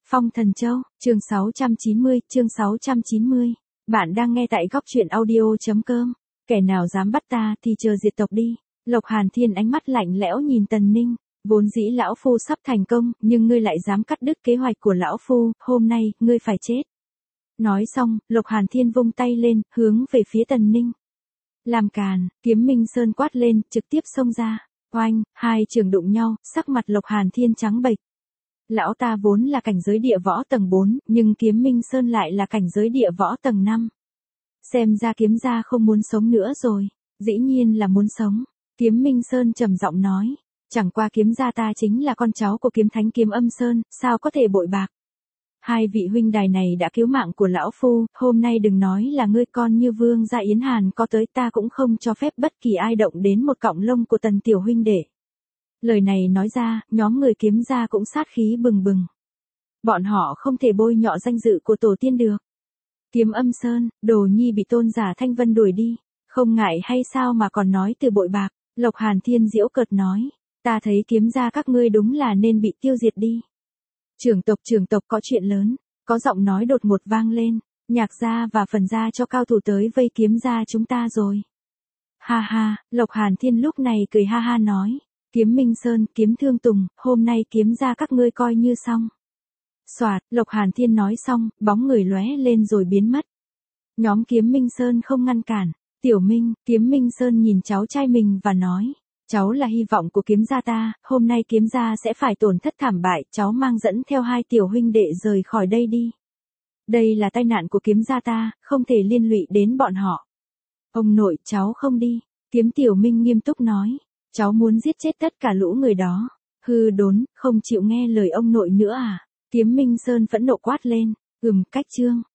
Phong Thần Châu, chương 690. Bạn đang nghe tại góc truyện audio.com. Kẻ nào dám bắt ta thì chờ diệt tộc đi. Lộc Hàn Thiên ánh mắt lạnh lẽo nhìn Tần Ninh. Vốn dĩ lão phu sắp thành công, nhưng ngươi lại dám cắt đứt kế hoạch của lão phu, hôm nay, ngươi phải chết. Nói xong, Lộc Hàn Thiên vung tay lên, hướng về phía Tần Ninh. Làm càn, Kiếm Minh Sơn quát lên, trực tiếp xông ra. Oanh, hai trường đụng nhau, sắc mặt Lộc Hàn Thiên trắng bệch. Lão ta vốn là cảnh giới địa võ tầng 4, nhưng Kiếm Minh Sơn lại là cảnh giới địa võ tầng 5. Xem ra kiếm gia không muốn sống nữa rồi. Dĩ nhiên là muốn sống. Kiếm Minh Sơn trầm giọng nói. Chẳng qua kiếm gia ta chính là con cháu của kiếm thánh Kiếm Âm Sơn, sao có thể bội bạc. Hai vị huynh đài này đã cứu mạng của lão phu, hôm nay đừng nói là ngươi con như Vương gia Yến Hàn có tới, ta cũng không cho phép bất kỳ ai động đến một cọng lông của Tần tiểu huynh đệ. Lời này nói ra, nhóm người kiếm gia cũng sát khí bừng bừng. Bọn họ không thể bôi nhọ danh dự của tổ tiên được. Kiếm Âm Sơn, Đồ Nhi bị tôn giả Thanh Vân đuổi đi, không ngại hay sao mà còn nói từ bội bạc. Lộc Hàn Thiên giễu cợt nói, ta thấy kiếm gia các ngươi đúng là nên bị tiêu diệt đi. Trưởng tộc có chuyện lớn, có giọng nói đột ngột vang lên, Nhạc gia và Phần gia cho cao thủ tới vây kiếm gia chúng ta rồi. Ha ha, Lộc Hàn Thiên lúc này cười ha ha nói, Kiếm Minh Sơn, Kiếm Thương Tùng, hôm nay kiếm gia các ngươi coi như xong. Soạt, Lộc Hàn Thiên nói xong, bóng người lóe lên rồi biến mất. Nhóm Kiếm Minh Sơn không ngăn cản, Tiểu Minh, Kiếm Minh Sơn nhìn cháu trai mình và nói, cháu là hy vọng của kiếm gia ta, hôm nay kiếm gia sẽ phải tổn thất thảm bại, cháu mang dẫn theo hai tiểu huynh đệ rời khỏi đây đi. Đây là tai nạn của kiếm gia ta, không thể liên lụy đến bọn họ. Ông nội, cháu không đi. Kiếm Tiểu Minh nghiêm túc nói, cháu muốn giết chết tất cả lũ người đó. Hư đốn, không chịu nghe lời ông nội nữa à? Kiếm Minh Sơn phẫn nộ quát lên, cách chương.